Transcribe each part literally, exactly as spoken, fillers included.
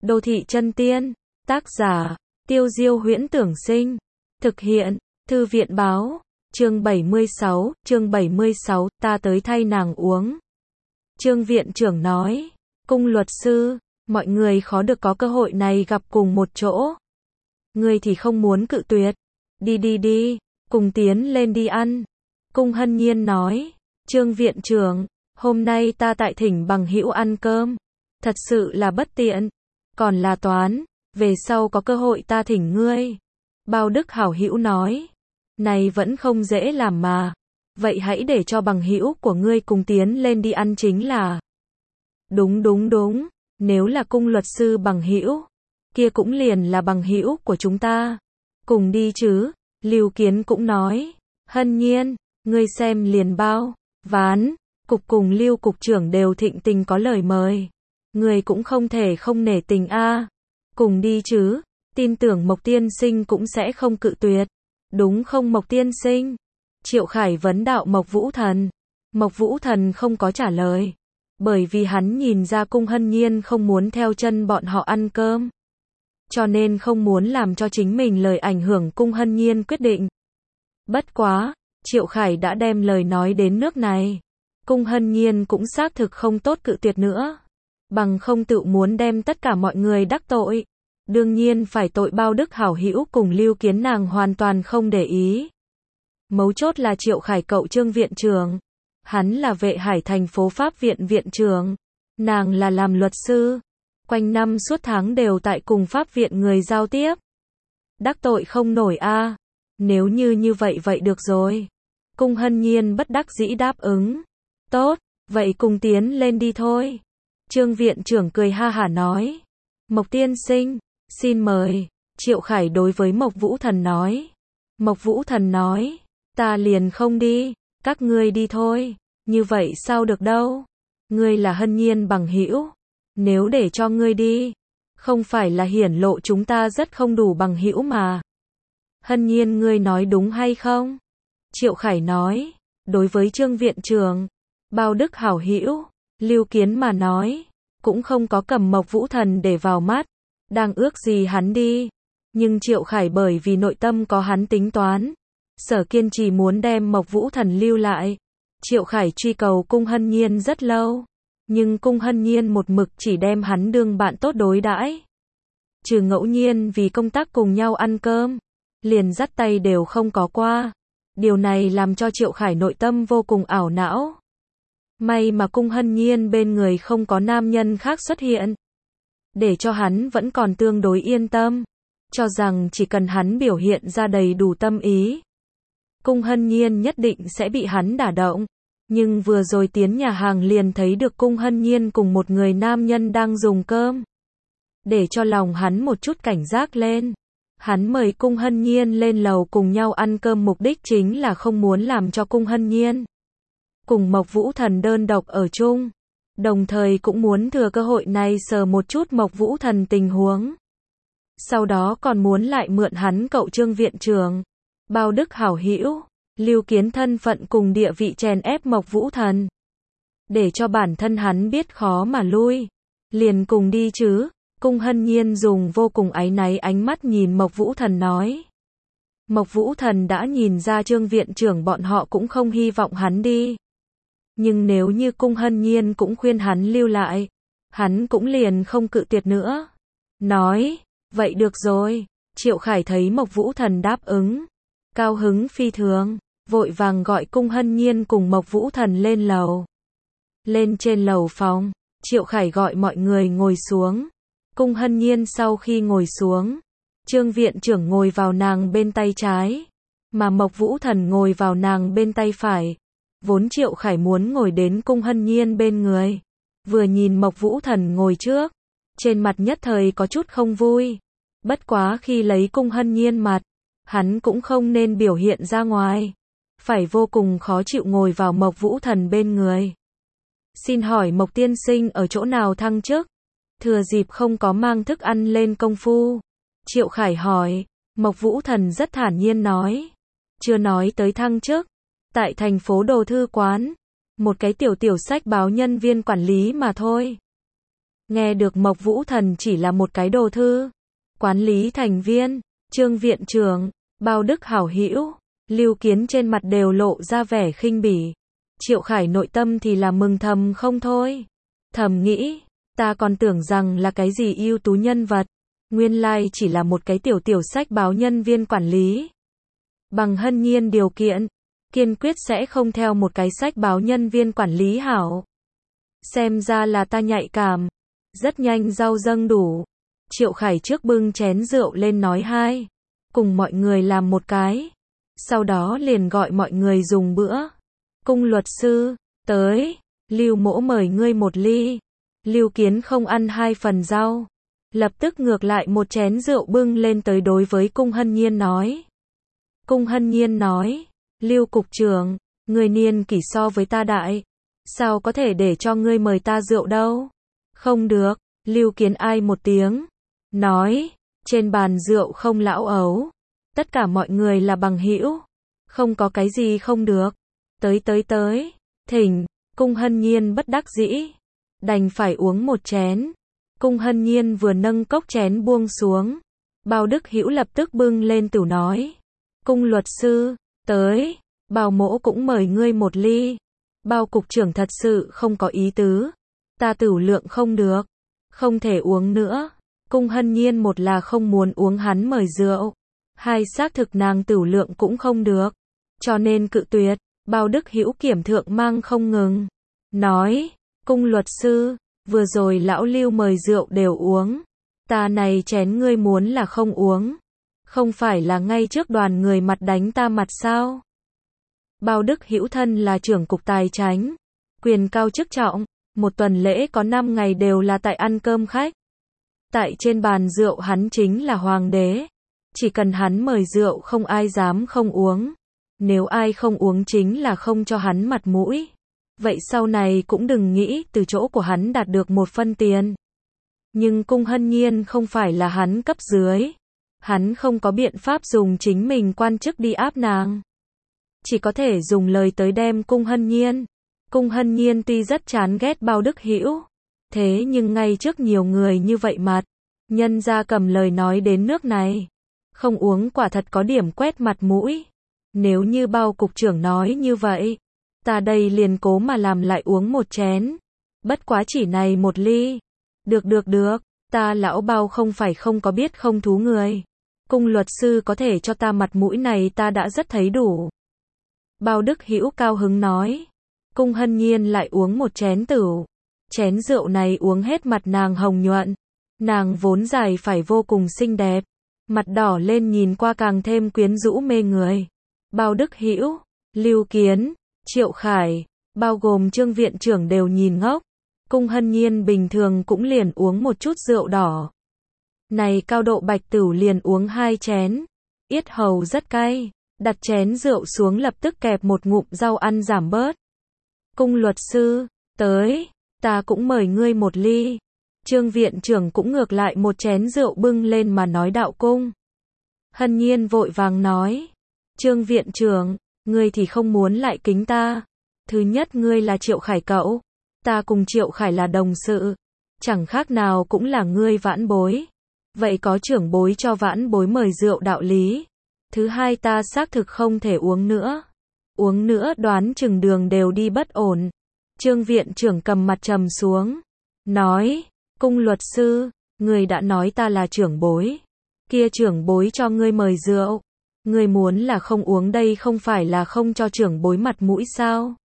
Đô thị chân tiên, tác giả, Tiêu Diêu Huyễn Tưởng Sinh, thực hiện, Thư viện báo, chương bảy mươi sáu, chương bảy mươi sáu, ta tới thay nàng uống. Trương viện trưởng nói, Cung luật sư, mọi người khó được có cơ hội này gặp cùng một chỗ. Ngươi thì không muốn cự tuyệt, đi đi đi, cùng tiến lên đi ăn. Cung Hân Nhiên nói, Trương viện trưởng, hôm nay ta tại thỉnh bằng hữu ăn cơm, thật sự là bất tiện, còn là toán, về sau có cơ hội ta thỉnh ngươi. Bao Đức hảo hữu nói, này vẫn không dễ làm mà, vậy hãy để cho bằng hữu của ngươi cùng tiến lên đi ăn chính là. Đúng đúng đúng, nếu là Cung luật sư bằng hữu, kia cũng liền là bằng hữu của chúng ta. Cùng đi chứ, Lưu Kiến cũng nói, Hân Nhiên, ngươi xem liền bao, ván, cục cùng Lưu cục trưởng đều thịnh tình có lời mời. Ngươi cũng không thể không nể tình a. Cùng đi chứ, tin tưởng Mộc tiên sinh cũng sẽ không cự tuyệt. Đúng không Mộc tiên sinh? Triệu Khải vấn đạo Mộc Vũ Thần. Mộc Vũ Thần không có trả lời, bởi vì hắn nhìn ra Cung Hân Nhiên không muốn theo chân bọn họ ăn cơm, cho nên không muốn làm cho chính mình lời ảnh hưởng Cung Hân Nhiên quyết định. Bất quá, Triệu Khải đã đem lời nói đến nước này, Cung Hân Nhiên cũng xác thực không tốt cự tuyệt nữa, bằng không tự muốn đem tất cả mọi người đắc tội, đương nhiên phải tội Bao Đức hảo hữu cùng Lưu Kiến nàng hoàn toàn không để ý. Mấu chốt là Triệu Khải cậu Trương viện trưởng, hắn là Vệ Hải thành phố Pháp viện viện trưởng, nàng là làm luật sư, quanh năm suốt tháng đều tại cùng Pháp viện người giao tiếp. Đắc tội không nổi a. À. Nếu như như vậy vậy được rồi. Cung Hân Nhiên bất đắc dĩ đáp ứng. Tốt, vậy cùng tiến lên đi thôi. Trương viện trưởng cười ha hả nói. Mộc tiên sinh, xin mời. Triệu Khải đối với Mộc Vũ Thần nói. Mộc Vũ Thần nói, ta liền không đi, các ngươi đi thôi. Như vậy sao được đâu. Ngươi là Hân Nhiên bằng hữu, nếu để cho ngươi đi, không phải là hiển lộ chúng ta rất không đủ bằng hữu mà. Hân Nhiên ngươi nói đúng hay không? Triệu Khải nói, đối với Trương viện trưởng, Bao Đức hảo hữu, Lưu Kiến mà nói, cũng không có cầm Mộc Vũ Thần để vào mắt, đang ước gì hắn đi. Nhưng Triệu Khải bởi vì nội tâm có hắn tính toán, sở kiên trì muốn đem Mộc Vũ Thần lưu lại. Triệu Khải truy cầu Cung Hân Nhiên rất lâu, nhưng Cung Hân Nhiên một mực chỉ đem hắn đương bạn tốt đối đãi. Trừ ngẫu nhiên vì công tác cùng nhau ăn cơm, liền dắt tay đều không có qua. Điều này làm cho Triệu Khải nội tâm vô cùng ảo não. May mà Cung Hân Nhiên bên người không có nam nhân khác xuất hiện, để cho hắn vẫn còn tương đối yên tâm, cho rằng chỉ cần hắn biểu hiện ra đầy đủ tâm ý, Cung Hân Nhiên nhất định sẽ bị hắn đả động. Nhưng vừa rồi tiến nhà hàng liền thấy được Cung Hân Nhiên cùng một người nam nhân đang dùng cơm, để cho lòng hắn một chút cảnh giác lên. Hắn mời Cung Hân Nhiên lên lầu cùng nhau ăn cơm, mục đích chính là không muốn làm cho Cung Hân Nhiên cùng Mộc Vũ Thần đơn độc ở chung, đồng thời cũng muốn thừa cơ hội này sờ một chút Mộc Vũ Thần tình huống. Sau đó còn muốn lại mượn hắn cậu Trương viện trưởng, Bao Đức hảo hữu, Lưu Kiến thân phận cùng địa vị chèn ép Mộc Vũ Thần, để cho bản thân hắn biết khó mà lui. Liền cùng đi chứ. Cung Hân Nhiên dùng vô cùng áy náy ánh mắt nhìn Mộc Vũ Thần nói. Mộc Vũ Thần đã nhìn ra Trương viện trưởng bọn họ cũng không hy vọng hắn đi, nhưng nếu như Cung Hân Nhiên cũng khuyên hắn lưu lại, hắn cũng liền không cự tuyệt nữa. Nói, vậy được rồi. Triệu Khải thấy Mộc Vũ Thần đáp ứng, cao hứng phi thường, vội vàng gọi Cung Hân Nhiên cùng Mộc Vũ Thần lên lầu. Lên trên lầu phòng, Triệu Khải gọi mọi người ngồi xuống. Cung Hân Nhiên sau khi ngồi xuống, Trương viện trưởng ngồi vào nàng bên tay trái, mà Mộc Vũ Thần ngồi vào nàng bên tay phải. Vốn Triệu Khải muốn ngồi đến Cung Hân Nhiên bên người, vừa nhìn Mộc Vũ Thần ngồi trước, trên mặt nhất thời có chút không vui. Bất quá khi lấy Cung Hân Nhiên mặt, hắn cũng không nên biểu hiện ra ngoài, phải vô cùng khó chịu ngồi vào Mộc Vũ Thần bên người. Xin hỏi Mộc tiên sinh ở chỗ nào thăng chức? Thừa dịp không có mang thức ăn lên công phu. Triệu Khải hỏi. Mộc Vũ Thần rất thản nhiên nói. Chưa nói tới thăng chức. Tại thành phố Đồ Thư Quán, một cái tiểu tiểu sách báo nhân viên quản lý mà thôi. Nghe được Mộc Vũ Thần chỉ là một cái đồ thư, quản lý thành viên, Trương viện trưởng, Bao Đức hảo hữu, Lưu Kiến trên mặt đều lộ ra vẻ khinh bỉ. Triệu Khải nội tâm thì là mừng thầm không thôi. Thầm nghĩ, ta còn tưởng rằng là cái gì ưu tú nhân vật, nguyên lai chỉ là một cái tiểu tiểu sách báo nhân viên quản lý. Bằng Hân Nhiên điều kiện, kiên quyết sẽ không theo một cái sách báo nhân viên quản lý hảo. Xem ra là ta nhạy cảm. Rất nhanh rau dâng đủ. Triệu Khải trước bưng chén rượu lên nói hai. Cùng mọi người làm một cái. Sau đó liền gọi mọi người dùng bữa. Cung luật sư, tới. Lưu Mỗ mời ngươi một ly. Lưu Kiến không ăn hai phần rau. Lập tức ngược lại một chén rượu bưng lên tới đối với Cung Hân Nhiên nói. Cung Hân Nhiên nói. Lưu cục trưởng, người niên kỷ so với ta đại. Sao có thể để cho ngươi mời ta rượu đâu? Không được, Lưu Kiến ai một tiếng. Nói, trên bàn rượu không lão ấu. Tất cả mọi người là bằng hữu. Không có cái gì không được. Tới tới tới, thỉnh, Cung Hân Nhiên bất đắc dĩ. Đành phải uống một chén. Cung Hân Nhiên vừa nâng cốc chén buông xuống. Bao Đức Hữu lập tức bưng lên tửu nói. Cung luật sư, tới, Bao mỗ cũng mời ngươi một ly. Bao cục trưởng thật sự không có ý tứ. Ta tửu lượng không được. Không thể uống nữa. Cung Hân Nhiên một là không muốn uống hắn mời rượu. Hai xác thực nàng tửu lượng cũng không được. Cho nên cự tuyệt. Bao Đức Hữu kiểm thượng mang không ngừng. Nói, cung luật sư, vừa rồi lão Lưu mời rượu đều uống. Ta này chén ngươi muốn là không uống. Không phải là ngay trước đoàn người mặt đánh ta mặt sao? Bao Đức Hữu thân là trưởng cục tài chánh. Quyền cao chức trọng. Một tuần lễ có năm ngày đều là tại ăn cơm khách. Tại trên bàn rượu hắn chính là hoàng đế. Chỉ cần hắn mời rượu không ai dám không uống. Nếu ai không uống chính là không cho hắn mặt mũi. Vậy sau này cũng đừng nghĩ từ chỗ của hắn đạt được một phân tiền. Nhưng Cung Hân Nhiên không phải là hắn cấp dưới. Hắn không có biện pháp dùng chính mình quan chức đi áp nàng. Chỉ có thể dùng lời tới đem Cung Hân Nhiên. Cung Hân Nhiên tuy rất chán ghét Bao Đức Hữu. Thế nhưng ngay trước nhiều người như vậy mặt. Nhân ra cầm lời nói đến nước này. Không uống quả thật có điểm quét mặt mũi. Nếu như Bao cục trưởng nói như vậy. Ta đây liền cố mà làm lại uống một chén. Bất quá chỉ này một ly. Được được được. Ta lão Bao không phải không có biết không thú người. Cung luật sư có thể cho ta mặt mũi này ta đã rất thấy đủ. Bao Đức Hữu cao hứng nói. Cung Hân Nhiên lại uống một chén tửu. Chén rượu này uống hết mặt nàng hồng nhuận. Nàng vốn dài phải vô cùng xinh đẹp. Mặt đỏ lên nhìn qua càng thêm quyến rũ mê người. Bao Đức Hữu, Lưu Kiến, Triệu Khải, bao gồm Trương viện trưởng đều nhìn ngốc. Cung Hân Nhiên bình thường cũng liền uống một chút rượu đỏ. Này cao độ bạch tửu liền uống hai chén. Yết hầu rất cay. Đặt chén rượu xuống lập tức kẹp một ngụm rau ăn giảm bớt. Cung luật sư, tới, ta cũng mời ngươi một ly. Trương viện trưởng cũng ngược lại một chén rượu bưng lên mà nói đạo cung. Hân Nhiên vội vàng nói. Trương viện trưởng, ngươi thì không muốn lại kính ta. Thứ nhất ngươi là Triệu Khải cậu. Ta cùng Triệu Khải là đồng sự. Chẳng khác nào cũng là ngươi vãn bối. Vậy có trưởng bối cho vãn bối mời rượu đạo lý. Thứ hai ta xác thực không thể uống nữa. Uống nữa đoán chừng đường đều đi bất ổn. Trương viện trưởng cầm mặt trầm xuống. Nói, cung luật sư, người đã nói ta là trưởng bối. Kia trưởng bối cho ngươi mời rượu. Ngươi muốn là không uống đây không phải là không cho trưởng bối mặt mũi sao?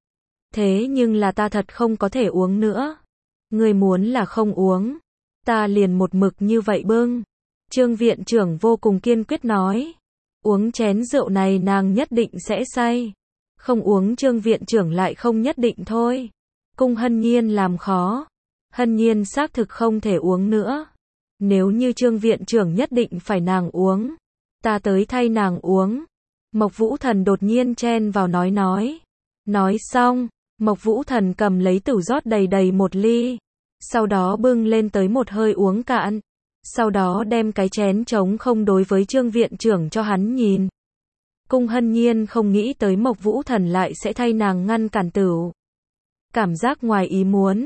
Thế nhưng là ta thật không có thể uống nữa. Ngươi muốn là không uống. Ta liền một mực như vậy bưng. Trương viện trưởng vô cùng kiên quyết nói. Uống chén rượu này nàng nhất định sẽ say. Không uống Trương viện trưởng lại không nhất định thôi. Cung Hân Nhiên làm khó. Hân Nhiên xác thực không thể uống nữa. Nếu như Trương viện trưởng nhất định phải nàng uống. Ta tới thay nàng uống. Mộc Vũ Thần đột nhiên chen vào nói nói. Nói xong, Mộc Vũ Thần cầm lấy tửu rót đầy đầy một ly. Sau đó bưng lên tới một hơi uống cạn. Sau đó đem cái chén trống không đối với Trương viện trưởng cho hắn nhìn. Cung Hân Nhiên không nghĩ tới Mộc Vũ Thần lại sẽ thay nàng ngăn cản tửu. Cảm giác ngoài ý muốn.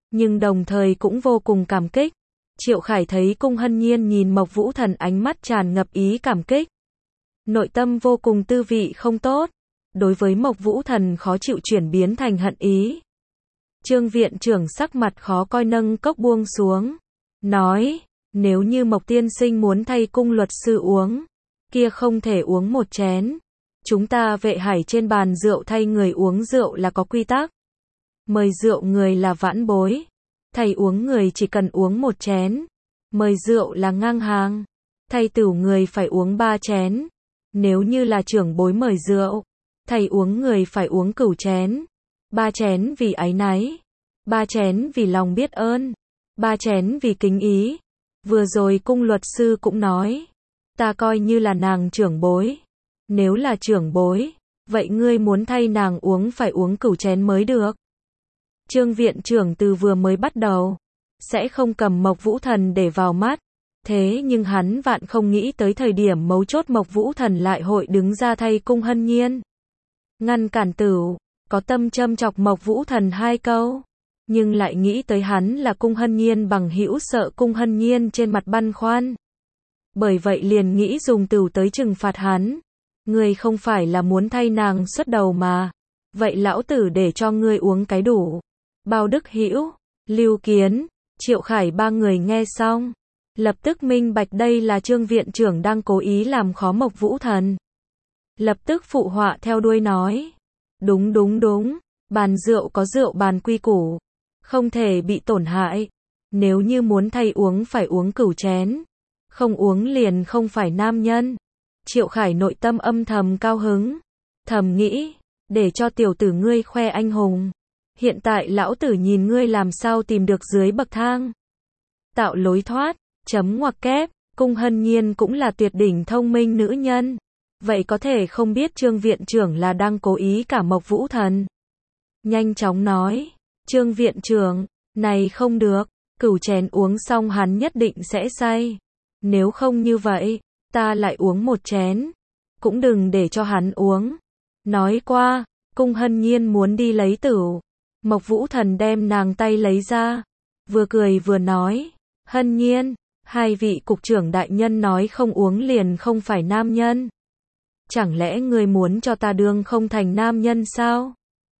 nhưng đồng thời cũng vô cùng cảm kích. Triệu Khải thấy Cung Hân Nhiên nhìn Mộc Vũ Thần ánh mắt tràn ngập ý cảm kích. Nội tâm vô cùng tư vị không tốt. Đối với Mộc Vũ Thần khó chịu chuyển biến thành hận ý. Trương viện trưởng sắc mặt khó coi nâng cốc buông xuống. Nói, nếu như Mộc tiên sinh muốn thay Cung luật sư uống, kia không thể uống một chén. Chúng ta Vệ Hải trên bàn rượu thay người uống rượu là có quy tắc. Mời rượu người là vãn bối. Thay uống người chỉ cần uống một chén. Mời rượu là ngang hàng. Thay tửu người phải uống ba chén. Nếu như là trưởng bối mời rượu, thầy uống người phải uống cửu chén. Ba chén vì áy náy. Ba chén vì lòng biết ơn. Ba chén vì kính ý. Vừa rồi Cung luật sư cũng nói. Ta coi như là nàng trưởng bối. Nếu là trưởng bối, vậy ngươi muốn thay nàng uống phải uống cửu chén mới được. Trương viện trưởng từ vừa mới bắt đầu, sẽ không cầm Mộc Vũ Thần để vào mắt. Thế nhưng hắn vạn không nghĩ tới thời điểm mấu chốt Mộc Vũ Thần lại hội đứng ra thay Cung Hân Nhiên. Ngăn cản Tửu, có tâm châm chọc Mộc Vũ Thần hai câu. Nhưng lại nghĩ tới hắn là Cung Hân Nhiên bằng hữu, sợ Cung Hân Nhiên trên mặt băn khoăn. Bởi vậy liền nghĩ dùng Tửu tới trừng phạt hắn. Ngươi không phải là muốn thay nàng xuất đầu mà. Vậy lão tử để cho ngươi uống cái đủ. Bao Đức Hữu, Lưu Kiến, Triệu Khải ba người nghe xong, lập tức minh bạch đây là Trương viện trưởng đang cố ý làm khó Mộc Vũ Thần. Lập tức phụ họa theo đuôi nói. Đúng đúng đúng, bàn rượu có rượu bàn quy củ. Không thể bị tổn hại. Nếu như muốn thay uống phải uống cửu chén. Không uống liền không phải nam nhân. Triệu Khải nội tâm âm thầm cao hứng. Thầm nghĩ, để cho tiểu tử ngươi khoe anh hùng. Hiện tại lão tử nhìn ngươi làm sao tìm được dưới bậc thang. Tạo lối thoát, chấm ngoặc kép, Cung Hân Nhiên cũng là tuyệt đỉnh thông minh nữ nhân. Vậy có thể không biết Trương viện trưởng là đang cố ý cả Mộc Vũ Thần. Nhanh chóng nói, Trương viện trưởng, này không được, cửu chén uống xong hắn nhất định sẽ say. Nếu không như vậy, ta lại uống một chén. Cũng đừng để cho hắn uống. Nói qua, Cung Hân Nhiên muốn đi lấy tửu. Mộc Vũ Thần đem nàng tay lấy ra. Vừa cười vừa nói, Hân Nhiên, hai vị cục trưởng đại nhân nói không uống liền không phải nam nhân. Chẳng lẽ ngươi muốn cho ta đương không thành nam nhân sao?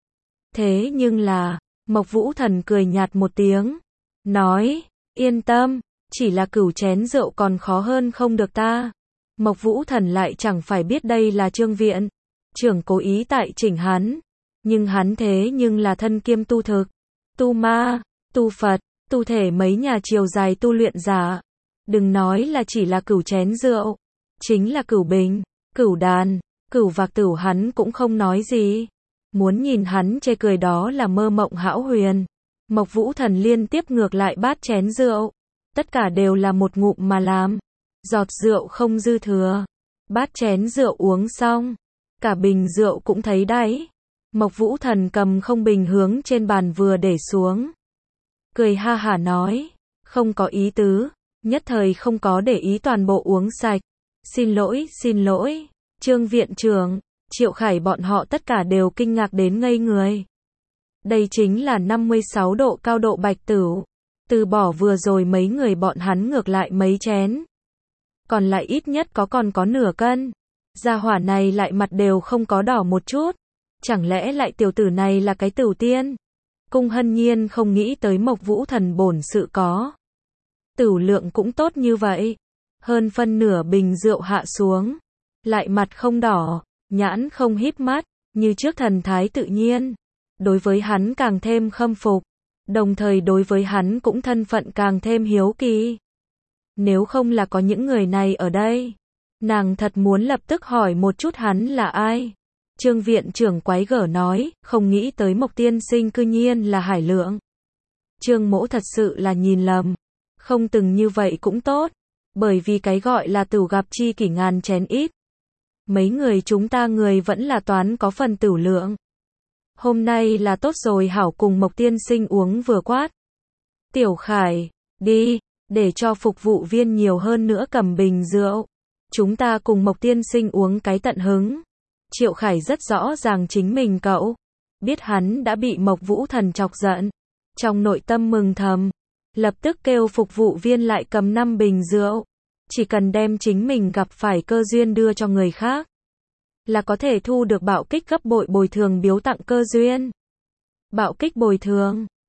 Thế nhưng là, Mộc Vũ Thần cười nhạt một tiếng. Nói, yên tâm, chỉ là cửu chén rượu còn khó hơn không được ta. Mộc Vũ Thần lại chẳng phải biết đây là Trương viện trưởng cố ý tại chỉnh hắn. Nhưng hắn thế nhưng là thân kiêm tu thực, tu ma, tu Phật, tu thể mấy nhà chiều dài tu luyện giả. Đừng nói là chỉ là cửu chén rượu. Chính là cửu bình, cửu đàn, cửu vạc tửu hắn cũng không nói gì. Muốn nhìn hắn chê cười đó là mơ mộng hão huyền. Mộc Vũ Thần liên tiếp ngược lại bát chén rượu. Tất cả đều là một ngụm mà làm. Giọt rượu không dư thừa. Bát chén rượu uống xong. Cả bình rượu cũng thấy đáy. Mộc Vũ Thần cầm không bình hướng trên bàn vừa để xuống. Cười ha hả nói. Không có ý tứ. Nhất thời không có để ý toàn bộ uống sạch. Xin lỗi, xin lỗi. Trương viện trưởng, Triệu Khải bọn họ tất cả đều kinh ngạc đến ngây người. Đây chính là năm mươi sáu độ cao độ bạch tửu. Từ bỏ vừa rồi mấy người bọn hắn ngược lại mấy chén. Còn lại ít nhất có còn có nửa cân. Gia hỏa này lại mặt đều không có đỏ một chút. Chẳng lẽ lại tiểu tử này là cái tửu tiên? Cung Hân Nhiên không nghĩ tới Mộc Vũ Thần bổn sự có. Tửu lượng cũng tốt như vậy. Hơn phân nửa bình rượu hạ xuống. Lại mặt không đỏ, nhãn không híp mắt, như trước thần thái tự nhiên. Đối với hắn càng thêm khâm phục. Đồng thời đối với hắn cũng thân phận càng thêm hiếu kỳ. Nếu không là có những người này ở đây, nàng thật muốn lập tức hỏi một chút hắn là ai. Trương viện trưởng quái gở nói, không nghĩ tới Mộc tiên sinh cư nhiên là Hải Lượng. Trương mỗ thật sự là nhìn lầm. Không từng như vậy cũng tốt. Bởi vì cái gọi là tửu gặp chi kỷ ngàn chén ít. Mấy người chúng ta người vẫn là toán có phần tửu lượng. Hôm nay là tốt rồi hảo cùng Mộc tiên sinh uống vừa quát. Tiểu Khải, đi, để cho phục vụ viên nhiều hơn nữa cầm bình rượu. Chúng ta cùng Mộc tiên sinh uống cái tận hứng. Triệu Khải rất rõ ràng chính mình cậu. Biết hắn đã bị Mộc Vũ Thần chọc giận. Trong nội tâm mừng thầm, lập tức kêu phục vụ viên lại cầm năm bình rượu. Chỉ cần đem chính mình gặp phải cơ duyên đưa cho người khác, là có thể thu được bạo kích gấp bội bồi thường biếu tặng cơ duyên. Bạo kích bồi thường